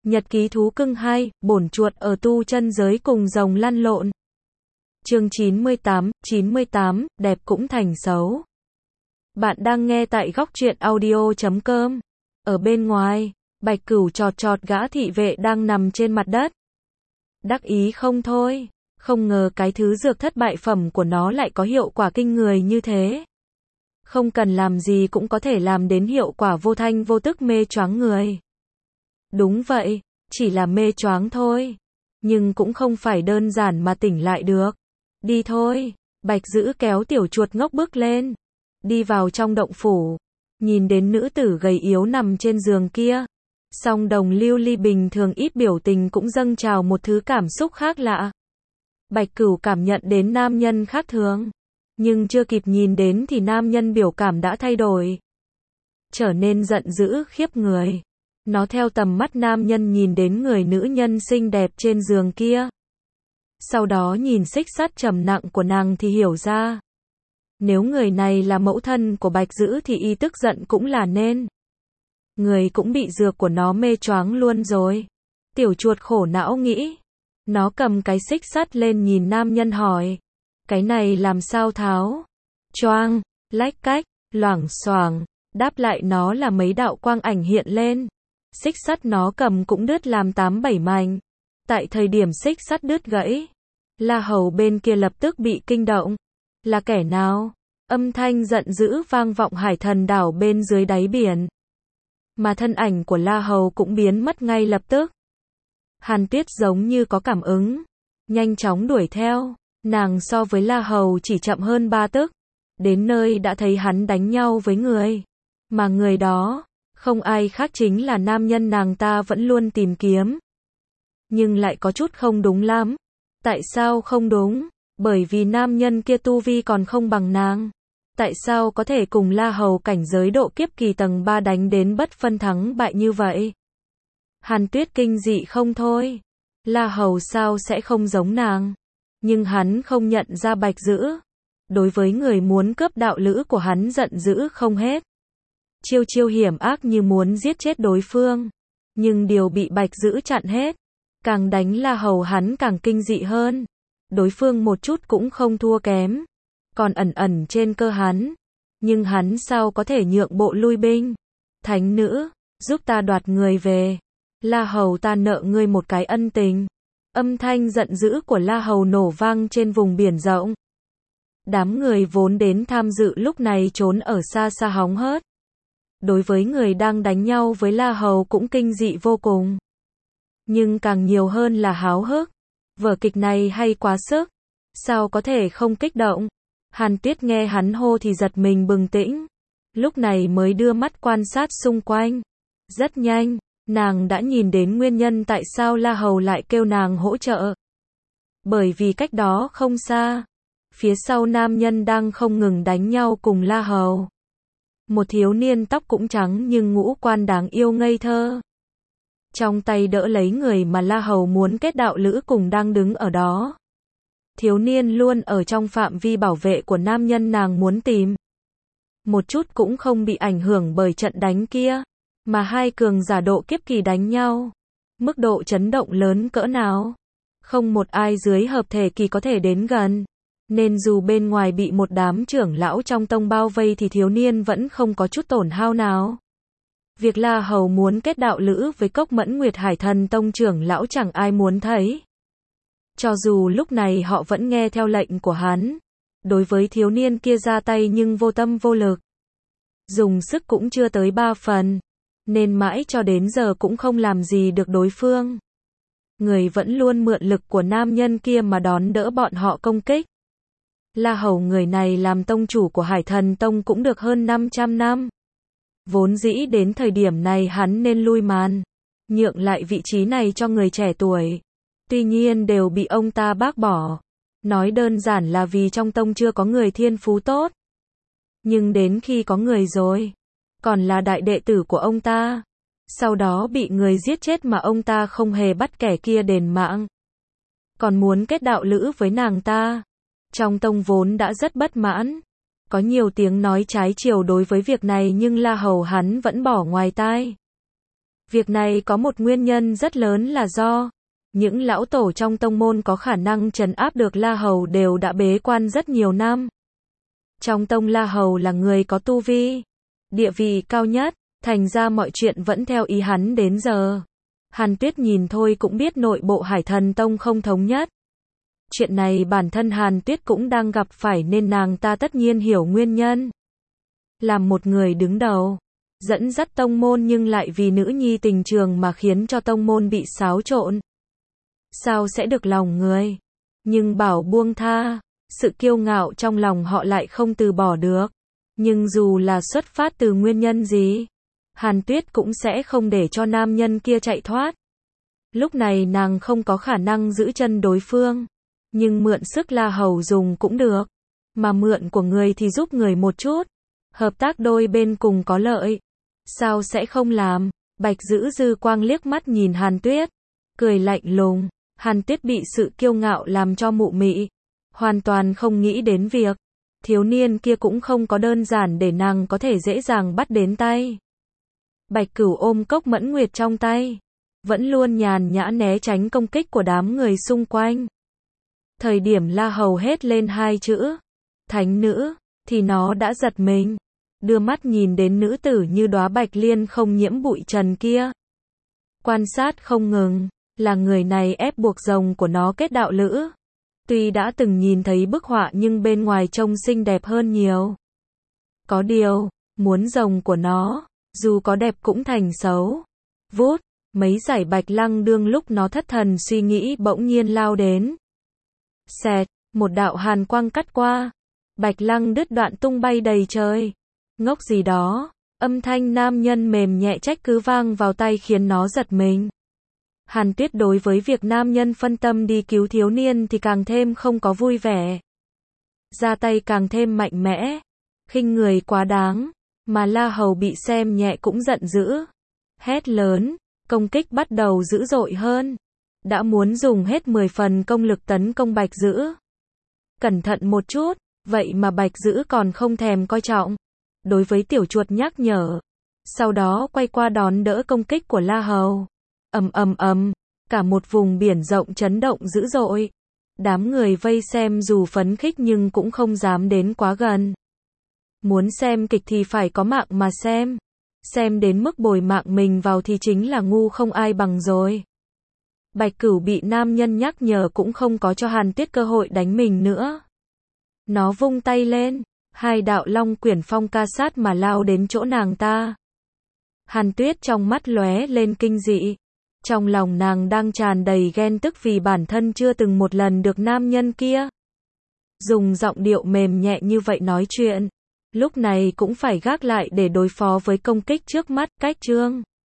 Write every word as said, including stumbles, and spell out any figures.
Nhật ký thú cưng hai, bổn chuột ở tu chân giới cùng rồng lăn lộn. Chương chín mươi tám, chín mươi tám, đẹp cũng thành xấu. Bạn đang nghe tại góc truyện audio chấm com. Ở bên ngoài, Bạch Cửu chọt chọt gã thị vệ đang nằm trên mặt đất. Đắc ý không thôi, không ngờ cái thứ dược thất bại phẩm của nó lại có hiệu quả kinh người như thế. Không cần làm gì cũng có thể làm đến hiệu quả vô thanh vô tức mê choáng người. Đúng vậy, chỉ là mê choáng thôi. Nhưng cũng không phải đơn giản mà tỉnh lại được. Đi thôi, Bạch Dữ kéo tiểu chuột ngốc bước lên. Đi vào trong động phủ. Nhìn đến nữ tử gầy yếu nằm trên giường kia. Song Đồng Lưu Ly bình thường ít biểu tình cũng dâng trào một thứ cảm xúc khác lạ. Bạch Cửu cảm nhận đến nam nhân khác thường. Nhưng chưa kịp nhìn đến thì nam nhân biểu cảm đã thay đổi. Trở nên giận dữ khiếp người. Nó theo tầm mắt nam nhân nhìn đến người nữ nhân xinh đẹp trên giường kia. Sau đó nhìn xích sắt trầm nặng của nàng thì hiểu ra. Nếu người này là mẫu thân của Bạch Dữ thì y tức giận cũng là nên. Người cũng bị dược của nó mê choáng luôn rồi. Tiểu chuột khổ não nghĩ. Nó cầm cái xích sắt lên nhìn nam nhân hỏi. Cái này làm sao tháo? Choang, lách cách, loảng xoảng. Đáp lại nó là mấy đạo quang ảnh hiện lên. Xích sắt nó cầm cũng đứt làm tám bảy mảnh. Tại thời điểm xích sắt đứt gãy, La Hầu bên kia lập tức bị kinh động. Là kẻ nào? Âm thanh giận dữ vang vọng Hải Thần đảo bên dưới đáy biển. Mà thân ảnh của La Hầu cũng biến mất ngay lập tức. Hàn Tuyết giống như có cảm ứng, nhanh chóng đuổi theo. Nàng so với La Hầu chỉ chậm hơn ba tức. Đến nơi đã thấy hắn đánh nhau với người. Mà người đó không ai khác chính là nam nhân nàng ta vẫn luôn tìm kiếm. Nhưng lại có chút không đúng lắm. Tại sao không đúng? Bởi vì nam nhân kia tu vi còn không bằng nàng. Tại sao có thể cùng La Hầu cảnh giới độ kiếp kỳ tầng ba đánh đến bất phân thắng bại như vậy? Hàn Tuyết kinh dị không thôi. La Hầu sao sẽ không giống nàng? Nhưng hắn không nhận ra Bạch Dữ. Đối với người muốn cướp đạo lữ của hắn giận dữ không hết. Chiêu chiêu hiểm ác như muốn giết chết đối phương. Nhưng điều bị Bạch Dữ chặn hết. Càng đánh La Hầu hắn càng kinh dị hơn. Đối phương một chút cũng không thua kém. Còn ẩn ẩn trên cơ hắn. Nhưng hắn sao có thể nhượng bộ lui binh? Thánh nữ, giúp ta đoạt người về. La Hầu ta nợ ngươi một cái ân tình. Âm thanh giận dữ của La Hầu nổ vang trên vùng biển rộng. Đám người vốn đến tham dự lúc này trốn ở xa xa hóng hớt. Đối với người đang đánh nhau với La Hầu cũng kinh dị vô cùng. Nhưng càng nhiều hơn là háo hức. Vở kịch này hay quá sức. Sao có thể không kích động? Hàn Tuyết nghe hắn hô thì giật mình bừng tỉnh. Lúc này mới đưa mắt quan sát xung quanh. Rất nhanh, nàng đã nhìn đến nguyên nhân tại sao La Hầu lại kêu nàng hỗ trợ. Bởi vì cách đó không xa. Phía sau nam nhân đang không ngừng đánh nhau cùng La Hầu. Một thiếu niên tóc cũng trắng nhưng ngũ quan đáng yêu ngây thơ. Trong tay đỡ lấy người mà La Hầu muốn kết đạo lữ cùng đang đứng ở đó. Thiếu niên luôn ở trong phạm vi bảo vệ của nam nhân nàng muốn tìm. Một chút cũng không bị ảnh hưởng bởi trận đánh kia. Mà hai cường giả độ kiếp kỳ đánh nhau. Mức độ chấn động lớn cỡ nào. Không một ai dưới hợp thể kỳ có thể đến gần. Nên dù bên ngoài bị một đám trưởng lão trong tông bao vây thì thiếu niên vẫn không có chút tổn hao nào. Việc La Hầu muốn kết đạo lữ với Cốc Mẫn Nguyệt Hải Thần tông trưởng lão chẳng ai muốn thấy. Cho dù lúc này họ vẫn nghe theo lệnh của hắn. Đối với thiếu niên kia ra tay nhưng vô tâm vô lực. Dùng sức cũng chưa tới ba phần. Nên mãi cho đến giờ cũng không làm gì được đối phương. Người vẫn luôn mượn lực của nam nhân kia mà đón đỡ bọn họ công kích. La Hầu người này làm tông chủ của Hải Thần tông cũng được hơn năm trăm năm. Vốn dĩ đến thời điểm này hắn nên lui màn. Nhượng lại vị trí này cho người trẻ tuổi. Tuy nhiên đều bị ông ta bác bỏ. Nói đơn giản là vì trong tông chưa có người thiên phú tốt. Nhưng đến khi có người rồi. Còn là đại đệ tử của ông ta. Sau đó bị người giết chết mà ông ta không hề bắt kẻ kia đền mạng. Còn muốn kết đạo lữ với nàng ta. Trong tông vốn đã rất bất mãn. Có nhiều tiếng nói trái chiều đối với việc này nhưng La Hầu hắn vẫn bỏ ngoài tai. Việc này có một nguyên nhân rất lớn là do những lão tổ trong tông môn có khả năng trấn áp được La Hầu đều đã bế quan rất nhiều năm. Trong tông La Hầu là người có tu vi, địa vị cao nhất, thành ra mọi chuyện vẫn theo ý hắn đến giờ. Hàn Tuyết nhìn thôi cũng biết nội bộ Hải Thần Tông không thống nhất. Chuyện này bản thân Hàn Tuyết cũng đang gặp phải nên nàng ta tất nhiên hiểu nguyên nhân. Làm một người đứng đầu, dẫn dắt tông môn nhưng lại vì nữ nhi tình trường mà khiến cho tông môn bị xáo trộn. Sao sẽ được lòng người? Nhưng bảo buông tha, sự kiêu ngạo trong lòng họ lại không từ bỏ được. Nhưng dù là xuất phát từ nguyên nhân gì, Hàn Tuyết cũng sẽ không để cho nam nhân kia chạy thoát. Lúc này nàng không có khả năng giữ chân đối phương, nhưng mượn sức La Hầu dùng cũng được. Mà mượn của người thì giúp người một chút. Hợp tác đôi bên cùng có lợi. Sao sẽ không làm? Bạch Dữ dư quang liếc mắt nhìn Hàn Tuyết, cười lạnh lùng. Hàn Tuyết bị sự kiêu ngạo làm cho mụ mị, hoàn toàn không nghĩ đến việc thiếu niên kia cũng không có đơn giản để nàng có thể dễ dàng bắt đến tay. Bạch Cửu ôm cốc mẫn nguyệt trong tay, vẫn luôn nhàn nhã né tránh công kích của đám người xung quanh. Thời điểm La Hầu hét lên hai chữ thánh nữ thì nó đã giật mình, đưa mắt nhìn đến nữ tử như đóa bạch liên không nhiễm bụi trần kia. Quan sát không ngừng, là người này ép buộc rồng của nó kết đạo lữ. Tuy đã từng nhìn thấy bức họa nhưng bên ngoài trông xinh đẹp hơn nhiều. Có điều, muốn rồng của nó, dù có đẹp cũng thành xấu. Vút, mấy giải bạch lăng đương lúc nó thất thần suy nghĩ bỗng nhiên lao đến. Xẹt, một đạo hàn quang cắt qua. Bạch lăng đứt đoạn tung bay đầy trời. Ngốc gì đó, âm thanh nam nhân mềm nhẹ trách cứ vang vào tay khiến nó giật mình. Hàn Tuyết đối với việc nam nhân phân tâm đi cứu thiếu niên thì càng thêm không có vui vẻ. Ra tay càng thêm mạnh mẽ, khinh người quá đáng, mà La Hầu bị xem nhẹ cũng giận dữ. Hét lớn, công kích bắt đầu dữ dội hơn. Đã muốn dùng hết mười phần công lực tấn công Bạch Dữ. Cẩn thận một chút, vậy mà Bạch Dữ còn không thèm coi trọng. Đối với tiểu chuột nhắc nhở. Sau đó quay qua đón đỡ công kích của La Hầu. Ầm ầm ầm, cả một vùng biển rộng chấn động dữ dội. Đám người vây xem dù phấn khích nhưng cũng không dám đến quá gần. Muốn xem kịch thì phải có mạng mà xem. Xem đến mức bồi mạng mình vào thì chính là ngu không ai bằng rồi. Bạch Cửu bị nam nhân nhắc nhở cũng không có cho Hàn Tuyết cơ hội đánh mình nữa. Nó vung tay lên, hai đạo long quyển phong ca sát mà lao đến chỗ nàng ta. Hàn Tuyết trong mắt lóe lên kinh dị. Trong lòng nàng đang tràn đầy ghen tức vì bản thân chưa từng một lần được nam nhân kia dùng giọng điệu mềm nhẹ như vậy nói chuyện. Lúc này cũng phải gác lại để đối phó với công kích trước mắt. Cách chương